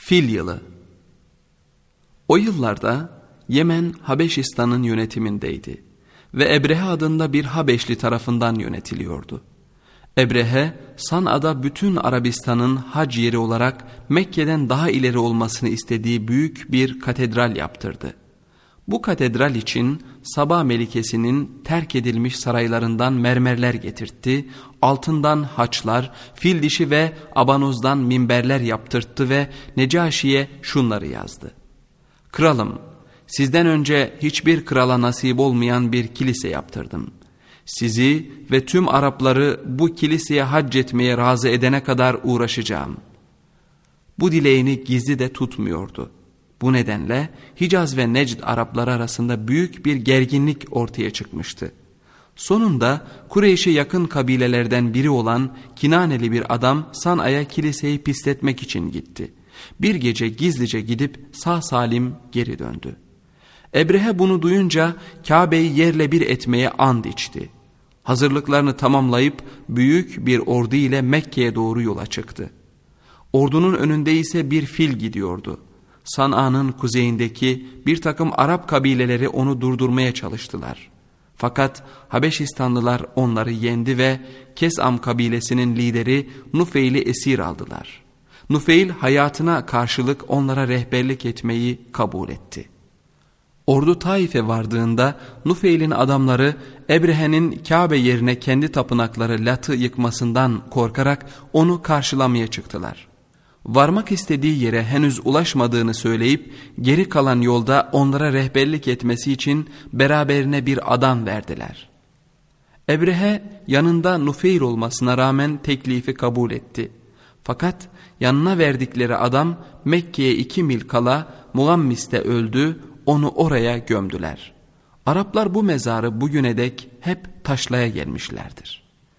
Fil yılı. O yıllarda Yemen Habeşistan'ın yönetimindeydi ve Ebrehe adında bir Habeşli tarafından yönetiliyordu. Ebrehe, San'a'da bütün Arabistan'ın hac yeri olarak Mekke'den daha ileri olmasını istediği büyük bir katedral yaptırdı. Bu katedral için Saba Melikesi'nin terk edilmiş saraylarından mermerler getirtti, altından haçlar, fil dişi ve abanozdan minberler yaptırttı ve Necaşi'ye şunları yazdı. Kralım, sizden önce hiçbir krala nasip olmayan bir kilise yaptırdım. Sizi ve tüm Arapları bu kiliseye hac etmeye razı edene kadar uğraşacağım. Bu dileğini gizli de tutmuyordu. Bu nedenle Hicaz ve Necd Arapları arasında büyük bir gerginlik ortaya çıkmıştı. Sonunda Kureyş'e yakın kabilelerden biri olan Kinaneli bir adam San'a'ya kiliseyi pisletmek için gitti. Bir gece gizlice gidip sağ salim geri döndü. Ebrehe bunu duyunca Kabe'yi yerle bir etmeye and içti. Hazırlıklarını tamamlayıp büyük bir ordu ile Mekke'ye doğru yola çıktı. Ordunun önünde ise bir fil gidiyordu. San'a'nın kuzeyindeki bir takım Arap kabileleri onu durdurmaya çalıştılar. Fakat Habeşistanlılar onları yendi ve Kesam kabilesinin lideri Nufeil'i esir aldılar. Nufeil hayatına karşılık onlara rehberlik etmeyi kabul etti. Ordu Taif'e vardığında Nufeil'in adamları Ebrehe'nin Kabe yerine kendi tapınakları Lat'ı yıkmasından korkarak onu karşılamaya çıktılar. Varmak istediği yere henüz ulaşmadığını söyleyip geri kalan yolda onlara rehberlik etmesi için beraberine bir adam verdiler. Ebrehe yanında Nufeil olmasına rağmen teklifi kabul etti. Fakat yanına verdikleri adam Mekke'ye 2 mil kala Muammis'te öldü, onu oraya gömdüler. Araplar bu mezarı bugüne dek hep taşlaya gelmişlerdir.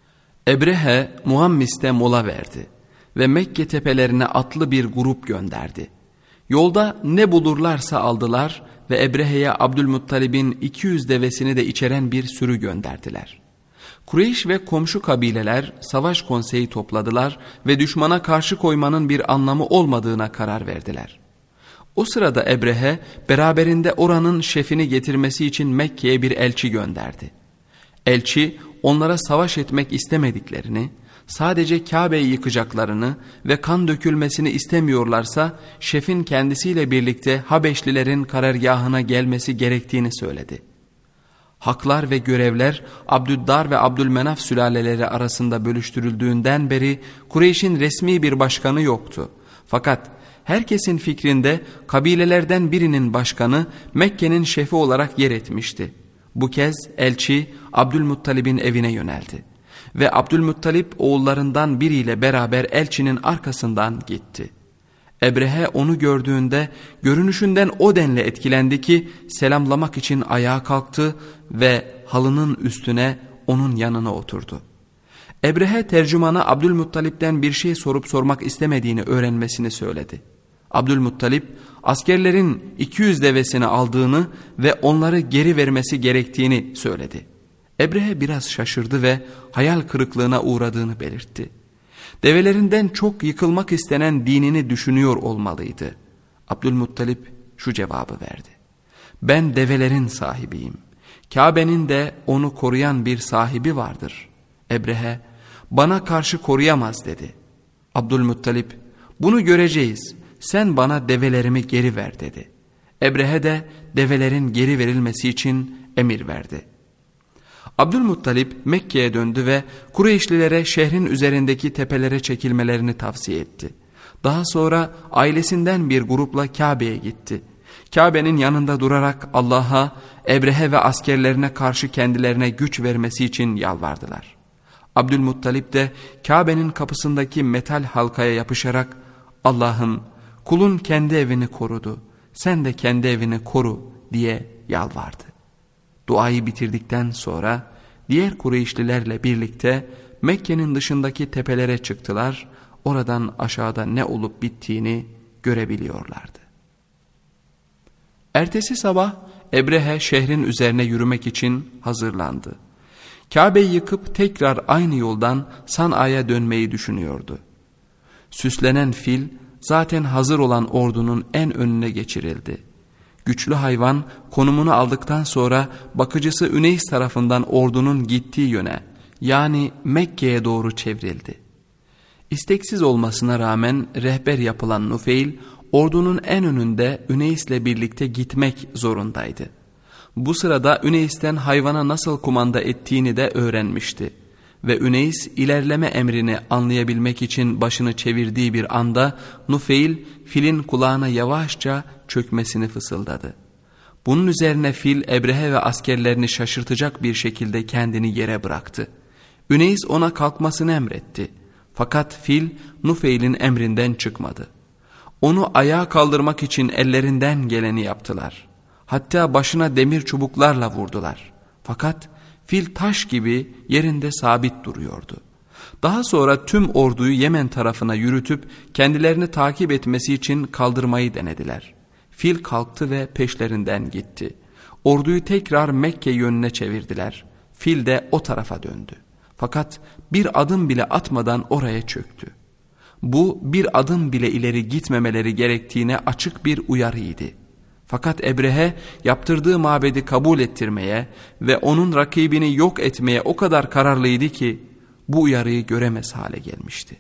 Ebrehe Muammis'te mola verdi ve Mekke tepelerine atlı bir grup gönderdi. Yolda ne bulurlarsa aldılar ve Ebrehe'ye Abdülmuttalib'in 200 devesini de içeren bir sürü gönderdiler. Kureyş ve komşu kabileler savaş konseyi topladılar ve düşmana karşı koymanın bir anlamı olmadığına karar verdiler. O sırada Ebrehe beraberinde oranın şefini getirmesi için Mekke'ye bir elçi gönderdi. Elçi onlara savaş etmek istemediklerini, sadece Kabe'yi yıkacaklarını ve kan dökülmesini istemiyorlarsa şefin kendisiyle birlikte Habeşlilerin karargahına gelmesi gerektiğini söyledi. Haklar ve görevler Abdüddar ve Abdülmenaf sülaleleri arasında bölüştürüldüğünden beri Kureyş'in resmi bir başkanı yoktu. Fakat herkesin fikrinde kabilelerden birinin başkanı Mekke'nin şefi olarak yer etmişti. Bu kez elçi Abdülmuttalib'in evine yöneldi ve Abdülmuttalib oğullarından biriyle beraber elçinin arkasından gitti. Ebrehe onu gördüğünde görünüşünden o denli etkilendi ki selamlamak için ayağa kalktı ve halının üstüne onun yanına oturdu. Ebrehe tercümana Abdülmuttalip'ten bir şey sorup sormak istemediğini öğrenmesini söyledi. Abdülmuttalip askerlerin 200 devesini aldığını ve onları geri vermesi gerektiğini söyledi. Ebrehe biraz şaşırdı ve hayal kırıklığına uğradığını belirtti. Develerinden çok yıkılmak istenen dinini düşünüyor olmalıydı. Abdülmuttalip şu cevabı verdi: ben develerin sahibiyim. Kabe'nin de onu koruyan bir sahibi vardır. Ebrehe bana karşı koruyamaz dedi. Abdülmuttalip bunu göreceğiz, sen bana develerimi geri ver dedi. Ebrehe de develerin geri verilmesi için emir verdi. Abdülmuttalip Mekke'ye döndü ve Kureyşlilere şehrin üzerindeki tepelere çekilmelerini tavsiye etti. Daha sonra ailesinden bir grupla Kabe'ye gitti. Kabe'nin yanında durarak Allah'a, Ebrehe ve askerlerine karşı kendilerine güç vermesi için yalvardılar. Abdülmuttalip de Kabe'nin kapısındaki metal halkaya yapışarak Allah'ım, kulun kendi evini korudu, sen de kendi evini koru diye yalvardı. Duayı bitirdikten sonra diğer Kureyşlilerle birlikte Mekke'nin dışındaki tepelere çıktılar. Oradan aşağıda ne olup bittiğini görebiliyorlardı. Ertesi sabah Ebrehe şehrin üzerine yürümek için hazırlandı. Kabe'yi yıkıp tekrar aynı yoldan San'a'ya dönmeyi düşünüyordu. Süslenen fil zaten hazır olan ordunun en önüne geçirildi. Güçlü hayvan konumunu aldıktan sonra bakıcısı Üneys tarafından ordunun gittiği yöne, yani Mekke'ye doğru çevrildi. İsteksiz olmasına rağmen rehber yapılan Nufeyl, ordunun en önünde Üneys'le birlikte gitmek zorundaydı. Bu sırada Üneys'ten hayvana nasıl kumanda ettiğini de öğrenmişti. Ve Üneys ilerleme emrini anlayabilmek için başını çevirdiği bir anda Nufeyl filin kulağına yavaşça çökmesini fısıldadı. Bunun üzerine fil Ebrehe ve askerlerini şaşırtacak bir şekilde kendini yere bıraktı. Üneys ona kalkmasını emretti. Fakat fil Nufeyl'in emrinden çıkmadı. Onu ayağa kaldırmak için ellerinden geleni yaptılar. Hatta başına demir çubuklarla vurdular. Fakat fil taş gibi yerinde sabit duruyordu. Daha sonra tüm orduyu Yemen tarafına yürütüp kendilerini takip etmesi için kaldırmayı denediler. Fil kalktı ve peşlerinden gitti. Orduyu tekrar Mekke yönüne çevirdiler. Fil de o tarafa döndü. Fakat bir adım bile atmadan oraya çöktü. Bu bir adım bile ileri gitmemeleri gerektiğine açık bir uyarıydı. Fakat Ebrehe yaptırdığı mabedi kabul ettirmeye ve onun rakibini yok etmeye o kadar kararlıydı ki bu uyarıyı göremez hale gelmişti.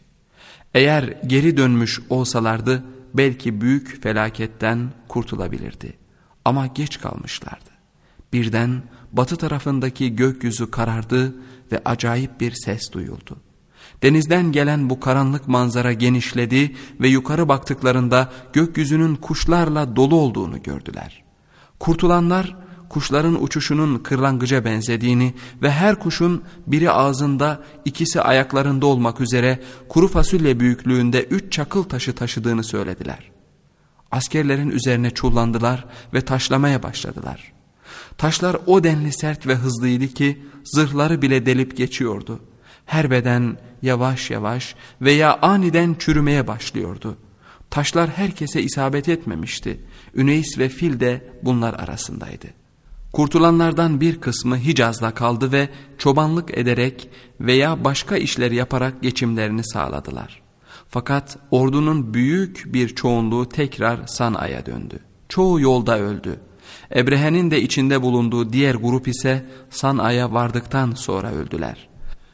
Eğer geri dönmüş olsalardı belki büyük felaketten kurtulabilirdi. Ama geç kalmışlardı. Birden batı tarafındaki gökyüzü karardı ve acayip bir ses duyuldu. Denizden gelen bu karanlık manzara genişledi ve yukarı baktıklarında gökyüzünün kuşlarla dolu olduğunu gördüler. Kurtulanlar kuşların uçuşunun kırlangıca benzediğini ve her kuşun biri ağzında, ikisi ayaklarında olmak üzere kuru fasulye büyüklüğünde 3 çakıl taşı taşıdığını söylediler. Askerlerin üzerine çullandılar ve taşlamaya başladılar. Taşlar o denli sert ve hızlıydı ki zırhları bile delip geçiyordu. Her beden yavaş yavaş veya aniden çürümeye başlıyordu. Taşlar herkese isabet etmemişti. Üneys ve fil de bunlar arasındaydı. Kurtulanlardan bir kısmı Hicaz'da kaldı ve çobanlık ederek veya başka işler yaparak geçimlerini sağladılar. Fakat ordunun büyük bir çoğunluğu tekrar San'a'ya döndü. Çoğu yolda öldü. Ebrehe'nin de içinde bulunduğu diğer grup ise San'a'ya vardıktan sonra öldüler.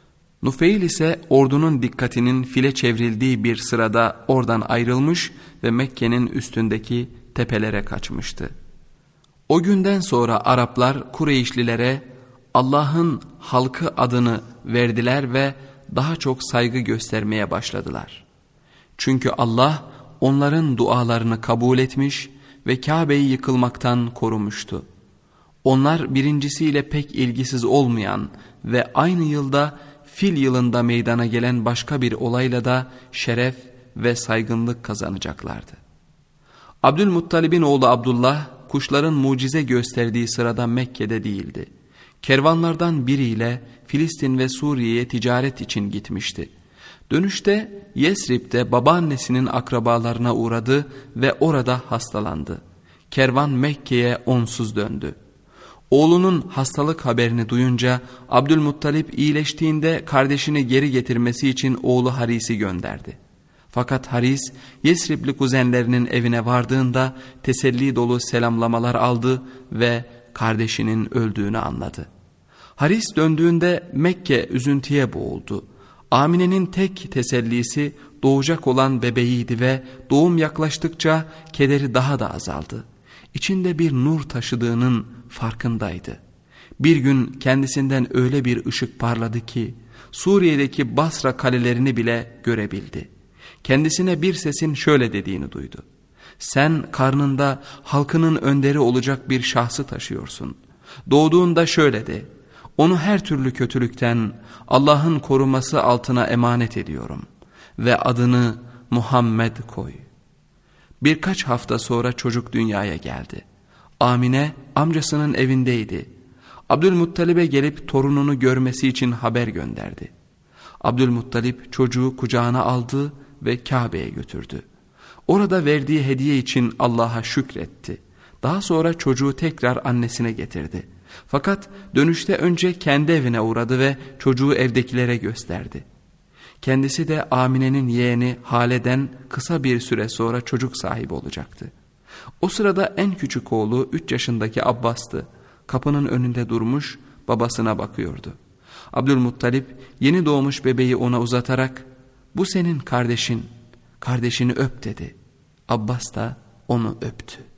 Nufeyl ise ordunun dikkatinin file çevrildiği bir sırada oradan ayrılmış ve Mekke'nin üstündeki tepelere kaçmıştı. O günden sonra Araplar Kureyşlilere Allah'ın halkı adını verdiler ve daha çok saygı göstermeye başladılar. Çünkü Allah onların dualarını kabul etmiş ve Kabe'yi yıkılmaktan korumuştu. Onlar birincisiyle pek ilgisiz olmayan ve aynı yılda Fil yılında meydana gelen başka bir olayla da şeref ve saygınlık kazanacaklardı. Abdülmuttalib'in oğlu Abdullah kuşların mucize gösterdiği sırada Mekke'de değildi. Kervanlardan biriyle Filistin ve Suriye'ye ticaret için gitmişti. Dönüşte Yesrib'de babaannesinin akrabalarına uğradı ve orada hastalandı. Kervan Mekke'ye onsuz döndü. Oğlunun hastalık haberini duyunca Abdülmuttalip iyileştiğinde kardeşini geri getirmesi için oğlu Haris'i gönderdi. Fakat Haris Yesribli kuzenlerinin evine vardığında teselli dolu selamlamalar aldı ve kardeşinin öldüğünü anladı. Haris döndüğünde Mekke üzüntüye boğuldu. Amine'nin tek tesellisi doğacak olan bebeğiydi ve doğum yaklaştıkça kederi daha da azaldı. İçinde bir nur taşıdığının farkındaydı. Bir gün kendisinden öyle bir ışık parladı ki Suriye'deki Basra kalelerini bile görebildi. Kendisine bir sesin şöyle dediğini duydu. Sen karnında halkının önderi olacak bir şahsı taşıyorsun. Doğduğunda şöyle de, onu her türlü kötülükten Allah'ın koruması altına emanet ediyorum ve adını Muhammed koy. Birkaç hafta sonra çocuk dünyaya geldi. Amine amcasının evindeydi. Abdülmuttalib'e gelip torununu görmesi için haber gönderdi. Abdülmuttalib çocuğu kucağına aldı ve Kabe'ye götürdü. Orada verdiği hediye için Allah'a şükretti. Daha sonra çocuğu tekrar annesine getirdi. Fakat dönüşte önce kendi evine uğradı ve çocuğu evdekilere gösterdi. Kendisi de Amine'nin yeğeni Hale'den kısa bir süre sonra çocuk sahibi olacaktı. O sırada en küçük oğlu 3 yaşındaki Abbas'tı. Kapının önünde durmuş babasına bakıyordu. Abdülmuttalip yeni doğmuş bebeği ona uzatarak "Bu senin kardeşin, kardeşini öp" dedi. Abbas da onu öptü.